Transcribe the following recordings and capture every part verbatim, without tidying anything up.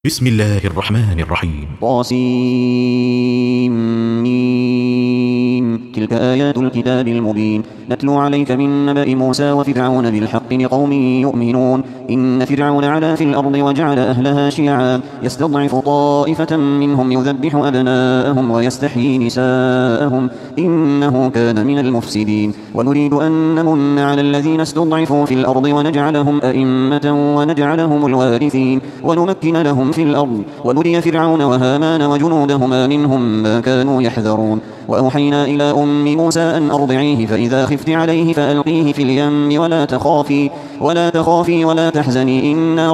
بسم الله الرحمن الرحيم. طاسيم. تلك آيات الكتاب المبين نتلو عليك من نبأ موسى وفرعون بالحق لقوم يؤمنون. إن فرعون علا في الأرض وجعل أهلها شيعا يستضعف طائفة منهم يذبح أبناءهم ويستحيي نساءهم إنه كان من المفسدين. ونريد أن نمن على الذين استضعفوا في الأرض ونجعلهم أئمة ونجعلهم الوارثين ونمكن لهم في الأرض ونري فرعون وهامان وجنودهما منهم ما كانوا يحذرون. وأوحينا إلى أم موسى أن أرضعيه فإذا خفت عليه فألقيه في اليم ولا تخافي ولا تخافي ولا تحزني إنا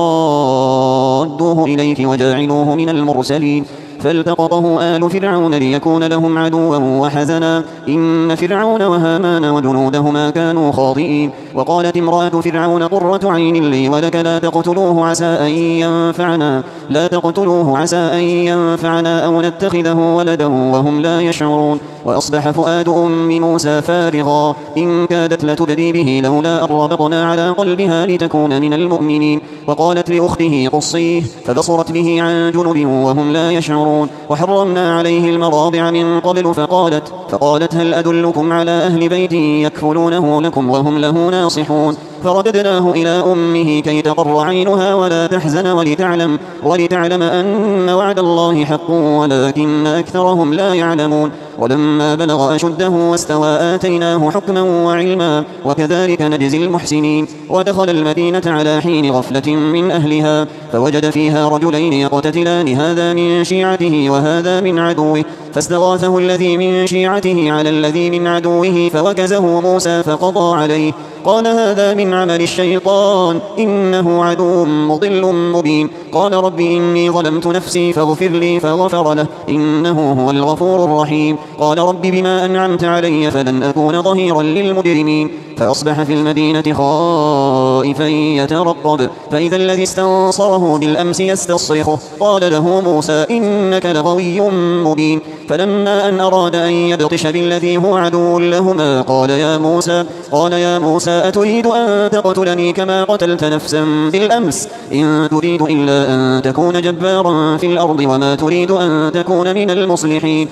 رادوه إليك وجاعلوه من المرسلين. فالتقطه آل فرعون ليكون لهم عدوا وحزنا إن فرعون وهامان وجنودهما كانوا خاطئين. وقالت امرأة فرعون قرة عين لي ولك لا تقتلوه عسى أن ينفعنا لا تقتلوه عسى أن ينفعنا أو نتخذه ولدا وهم لا يشعرون. وأصبح فؤاد أم موسى فارغا إن كادت لتبدي به لولا أن ربطنا على قلبها لتكون من المؤمنين. وقالت لأخته قصيه فبصرت به عن جنب وهم لا يشعرون. وحرمنا عليه المراضع من قبل فقالت فقالت هل أدلكم على أهل بيت يكفلونه لكم وهم له ناصحون. فرددناه إلى أمه كي تقر عينها ولا تحزن ولتعلم, ولتعلم أن وعد الله حق ولكن أكثرهم لا يعلمون. ولما بلغ أشده واستوى آتيناه حكما وعلما وكذلك نجزي المحسنين. ودخل المدينة على حين غفلة من أهلها فوجد فيها رجلين يقتتلان هذا من شيعته وهذا من عدوه فاستغاثه الذي من شيعته على الذي من عدوه فوكزه موسى فقضى عليه قال هذا من عمل الشيطان إنه عدو مضل مبين. قال رب إني ظلمت نفسي فاغفر لي فغفر له إنه هو الغفور الرحيم. قال رب بما أنعمت علي فلن أكون ظهيرا للمجرمين. فأصبح في المدينة خائفا يترقب فإذا الذي استنصره بالأمس يستصرخه قال له موسى إنك لغوي مبين. فلما أن أراد أن يبطش بالذي هو عدو لهما قال يا موسى قال يا موسى أتريد أن تقتلني كما قتلت نفسا بالأمس إن تريد إلا أن تكون جبارا في الأرض وما تريد أن تكون من المصلحين.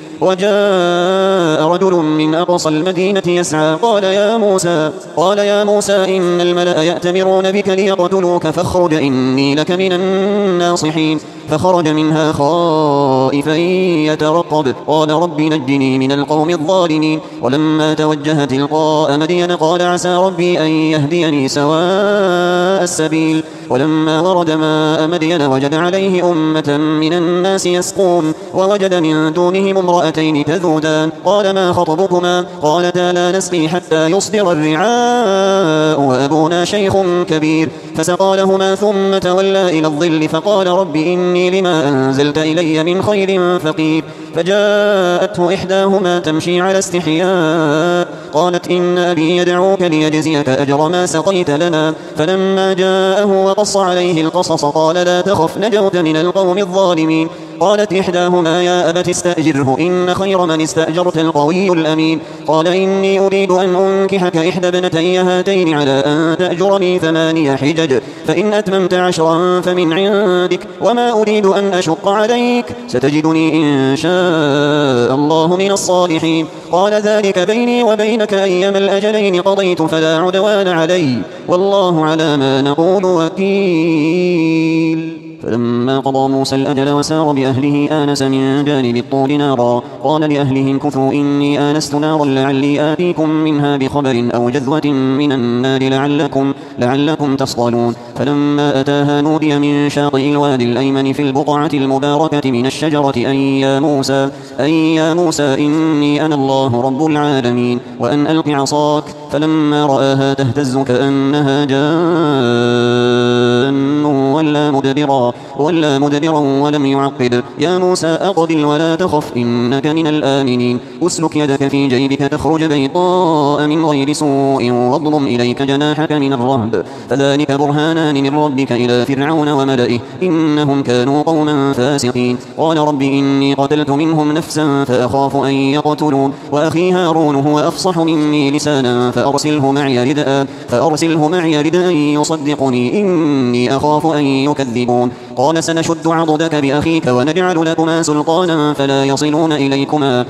وجاء رجل من أقصى المدينة يسعى قال يا موسى قال يا موسى إن الملأ يأتمرون بك ليقتلوك فاخرج إني لك من الناصحين. فخرج منها خائفا يترقب قال رب نجني من القوم الظالمين. ولما توجه تلقاء مدين قال عسى ربي أن يهديني سواء السبيل. ولما ورد ماء مدين وجد عليه أمة من الناس يسقون ووجد من دونهم امرأتين تذودان قال ما خطبكما قالتا لا نسقي حتى يصدر الرعاء وأبونا شيخ كبير. فسقى لهما ثم تولى إلى الظل فقال رب إني لما أنزلت إلي من خير فقير. فجاءته إحداهما تمشي على استحياء قالت إن أبي يدعوك ليجزيك أجر ما سقيت لنا. فلما جاءه وقص عليه القصص قال لا تخف نجوت من القوم الظالمين. قالت إحداهما يا أبت استأجره إن خير من استأجرت القوي الأمين. قال إني أريد أن أنكحك إحدى ابنتي هاتين على أن تأجرني ثماني حجج فإن أتممت عشرا فمن عندك وما أريد أن أشق عليك ستجدني إن شاء الله من الصالحين. قال ذلك بيني وبينك أيما الأجلين قضيت فلا عدوان علي والله على ما نقول وكيل. فلما قضى موسى الأجل وسار بأهله آنس من جانب الطور نارا قال لأهلهم كثوا إني آنست نارا لعلي آتيكم منها بخبر أو جذوة من النار لعلكم, لعلكم تصطلون. فلما أتاها نودي من شاطئ الوادي الأيمن في البقعة المباركة من الشجرة أن يا موسى, أن يا موسى إني أنا الله رب العالمين وأن ألق عصاك. فلما رآها تهتز كأنها جان ولا مدبرا, ولا مدبرا ولم يعقب يا موسى أقبل ولا تخف إنك من الآمنين. أسلك يدك في جيبك تخرج بيضاء من غير سوء واضمم إليك جناحك من الرهب فذلك برهانان من ربك إلى فرعون وملئه إنهم كانوا قوما فاسقين. قال رب إني قتلت منهم نفسا فأخاف أن يقتلون وأخي هارون هو أفصح مني لسانا فأرسله معي ردءا, فأرسله معي ردءا يصدقني إني أخاف أن يكذبون. قال سنشد عضدك بأخيك ونجعل لكما سلطانا فلا يصلون إليكما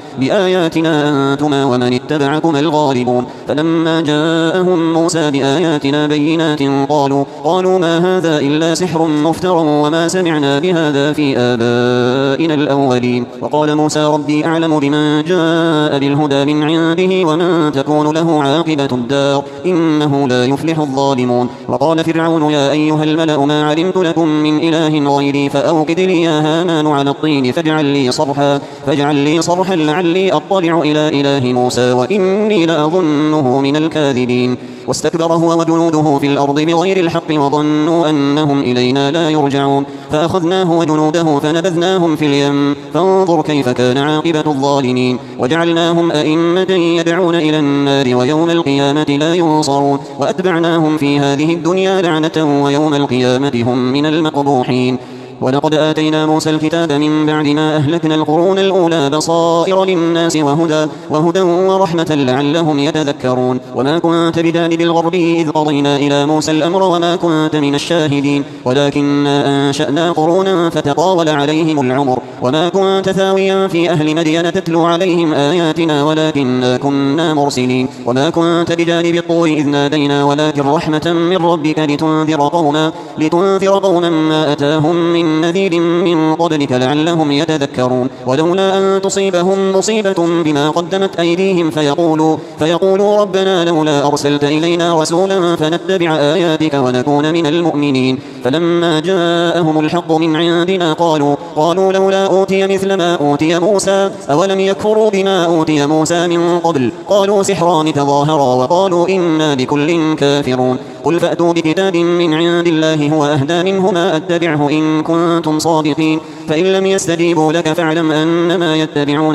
بآياتنا أنتما ومن اتبعكما الغالبون فلما جاءهم موسى بآياتنا بينات قالوا قالوا ما هذا إلا سحر مفتر وما سمعنا بهذا في آبائنا الأولين وقال موسى ربي أعلم بمن جاء بالهدى من عنده ومن تكون له عاقبة الدار إنه لا يفلح الظالمون وقال فرعون يا أيها الملأ ما علمت لكم من إله غيري فأوقد لي يا هامان على الطين فاجعل لي صرحا فاجعل لي صرحا لعلي أطلع إلى إله موسى وإني لأظنه من الكاذبين واستكبر هو وجنوده في الأرض بغير الحق وظنوا أنهم إلينا لا يرجعون فأخذناه وجنوده فنبذناهم في اليم فانظر كيف كان عاقبة الظالمين وجعلناهم أئمة يدعون إلى النار ويوم القيامة لا ينصرون وأتبعناهم في هذه الدنيا لعنة ويوم القيامة هم من المقبوحين ولقد آتينا موسى الكتاب من بعد ما أهلكنا القرون الأولى بصائر للناس وهدى, وهدى ورحمة لعلهم يتذكرون وما كنت بجانب الغربي إذ قضينا إلى موسى الأمر وما كنت من الشاهدين ولكننا أنشأنا قرونا فتطاول عليهم العمر وما كنت ثاويا في أهل مدين تتلو عليهم آياتنا ولكننا كنا مرسلين وما كنت بجانب الطور إذ نادينا ولكن رحمة من ربك لتنذر قوما, لتنذر قوما ما أتاهم من نذير من قبلك لعلهم يتذكرون ولولا أن تصيبهم مصيبة بما قدمت أيديهم فيقولوا, فيقولوا ربنا لولا أرسلت إلينا رسولا فنتبع آياتك ونكون من المؤمنين فلما جاءهم الحق من عندنا قالوا, قالوا لولا أوتي مثل ما أوتي موسى أولم يكفروا بما أوتي موسى من قبل قالوا سحران تظاهرا وقالوا إنا بكل كافرون قل فأتوا بكتاب من عند الله هو أهدى منهما أتبعه إن كنتم صادقين فإن لم يستجيبوا لك فاعلم أنما يتبعون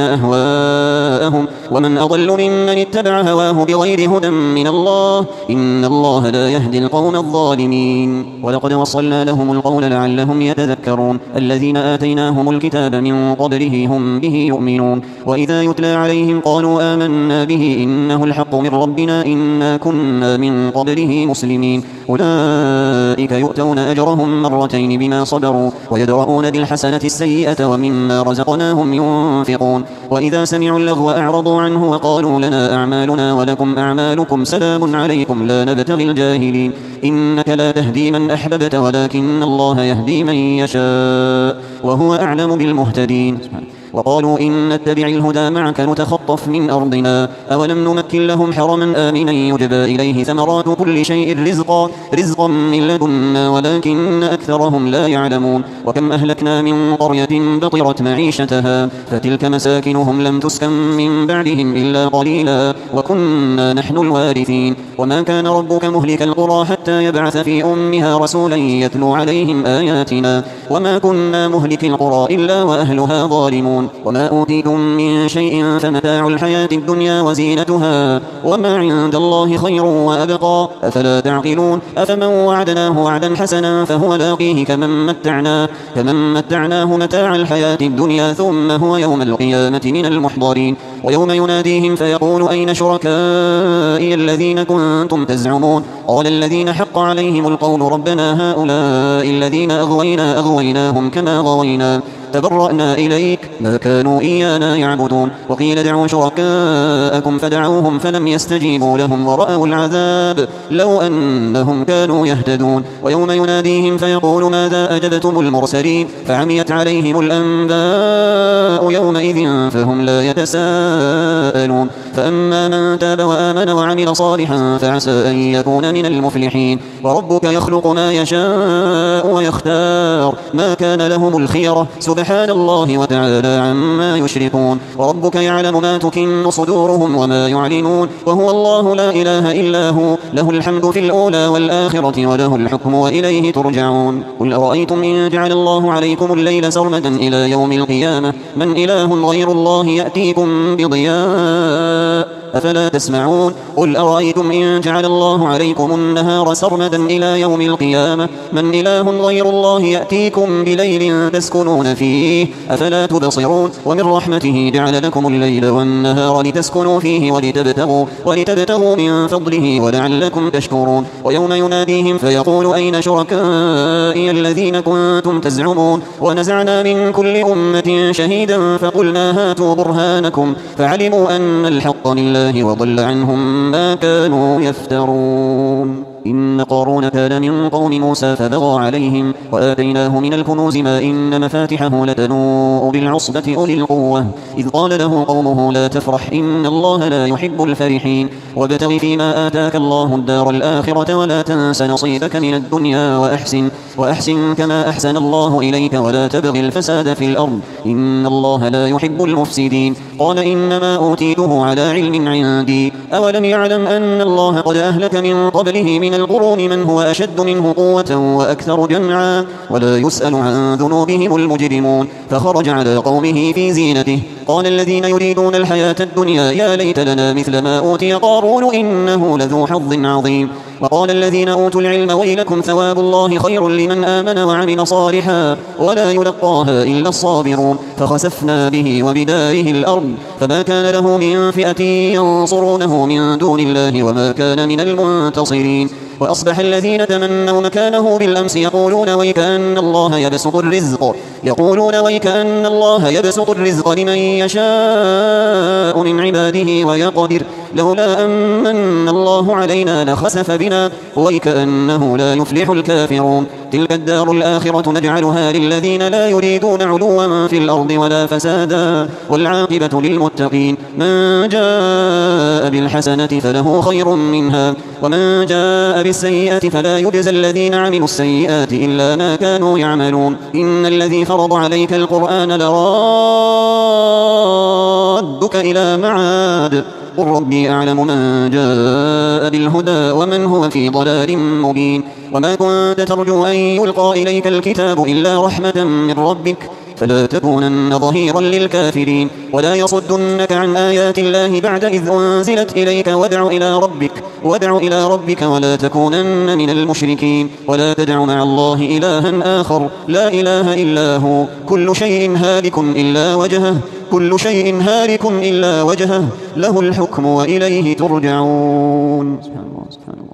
أهواءهم ومن أضل ممن اتبع هواه بغير هدى من الله إن الله لا يهدي القوم الظالمين ولقد وصلنا لهم القول لعلهم يتذكرون الذين آتيناهم الكتاب من قبله هم به يؤمنون وإذا يتلى عليهم قالوا آمنا به إنه الحق من ربنا إنا كنا من قبله مسلمين أولئك يؤتون أجرهم مرتين بما صبروا ويدرؤون بالحسنة السيئة ومما رزقناهم ينفقون وإذا سمعوا اللغو أعرضوا عنه وقالوا لنا أعمالنا ولكم أعمالكم سلام عليكم لا نبتغي الجاهلين إنك لا تهدي من أحببت ولكن الله يهدي من يشاء وهو أعلم بالمهتدين وقالوا إن نتبع الهدى معك نتخطف من أرضنا أولم نمكن لهم حرما آمنا يجبى إليه ثمرات كل شيء رزقا, رزقا من لدنا ولكن أكثرهم لا يعلمون وكم أهلكنا من قرية بطرت معيشتها فتلك مساكنهم لم تسكن من بعدهم إلا قليلا وكنا نحن الوارثين وما كان ربك مهلك القرى حتى يبعث في أمها رسولا يتلو عليهم آياتنا وما كنا مهلك القرى إلا وأهلها ظالمون وما أوتيتم من شيء فمتاع الحياة الدنيا وزينتها وما عند الله خير وأبقى أفلا تعقلون أفمن وعدناه وعدا حسنا فهو لاقيه كمن متعناه, كمن متعناه متاع الحياة الدنيا ثم هو يوم القيامة من المحضرين ويوم يناديهم فيقول أين شركائي الذين كنتم تزعمون قال الذين حق عليهم القول ربنا هؤلاء الذين أغوينا أغويناهم كما غوينا تبرأنا إليك ما كانوا إيانا يعبدون وقيل دعوا شركاءكم فدعوهم فلم يستجيبوا لهم ورأوا العذاب لو أنهم كانوا يهتدون ويوم يناديهم فيقول ماذا أجبتم المرسلين فعميت عليهم الأنباء يومئذ فهم لا يتساءلون فأما من تاب وآمن وعمل صالحا فعسى أن يكون من المفلحين وربك يخلق ما يشاء ويختار ما كان لهم الخيرة سبحان الله وتعالى عما يشركون وربك يعلم ما تكن صدورهم وما يعلنون وهو الله لا إله إلا هو له الحمد في الأولى والآخرة وله الحكم وإليه ترجعون قل أرأيتم إن جعل الله عليكم الليل سرمدا إلى يوم القيامة من إله غير الله يأتيكم بضياء أفلا تسمعون قل أرأيتم إن جعل الله عليكم النهار سرمدا إلى يوم القيامة من إله غير الله يأتيكم بليل تسكنون فيه أفلا تبصرون ومن رحمته جعل لكم الليل والنهار لتسكنوا فيه ولتبتغوا, ولتبتغوا من فضله ولعلكم تشكرون ويوم يناديهم فيقول أين شركائي الذين كنتم تزعمون ونزعنا من كل أمة شهيدا فقلنا هاتوا برهانكم فعلموا أن الحق لله وضل عنهم ما كانوا يفترون إن قارون كان من قوم موسى فبغى عليهم وآتيناه من الكنوز ما إن مفاتحه لتنوء بالعصبة أولي القوة إذ قال له قومه لا تفرح إن الله لا يحب الفرحين وابتغ فيما آتاك الله الدار الآخرة ولا تنس نصيبك من الدنيا وأحسن, وأحسن كما أحسن الله إليك ولا تبغ الفساد في الأرض إن الله لا يحب المفسدين قال إنما أوتيته على علم عندي أولم يعلم أن الله قد أهلك من قبله من القرون من هو أشد منه قوة وأكثر جمعا ولا يسأل عن ذنوبهم المجرمون فخرج على قومه في زينته قال الذين يريدون الحياة الدنيا يا ليت لنا مثل ما أوتي قارون إنه لذو حظ عظيم وقال الذين أوتوا العلم ويلكم ثواب الله خير لمن آمن وعمل صالحا ولا يلقاها إلا الصابرون فخسفنا به وبداره الأرض فما كان له من فئة ينصرونه من دون الله وما كان من المنتصرين وأصبح الذين تمنوا مكانه بالأمس يقولون ويكأن الله يبسط الرزق يقولون ويكأن الله يبسط الرزق لمن يشاء من عباده ويقدر لولا أمن الله علينا لخسف بنا ويكأنه لا يفلح الكافرون تلك الدار الآخرة نجعلها للذين لا يريدون علوا في الأرض ولا فسادا والعاقبة للمتقين من جاء بالحسنة فله خير منها ومن جاء بالسيئة فلا يجزى الذين عملوا السيئات إلا ما كانوا يعملون إن الذي فرض عليك القرآن لرادك إلى معاد قل ربي أعلم من جاء بالهدى ومن هو في ضلال مبين وما كنت ترجو أن يلقى إليك الكتاب إلا رحمة من ربك فلا تكونن ظهيرا للكافرين ولا يصدنك عن آيات الله بعد إذ أنزلت إليك وادع إلى ربك وادع إلى ربك ولا تكونن من المشركين ولا تدع مع الله إلها آخر لا إله إلا هو كل شيء هالك إلا وجهه كل شيء هالك إلا وجهه له الحكم وإليه ترجعون. سبحان الله سبحان الله.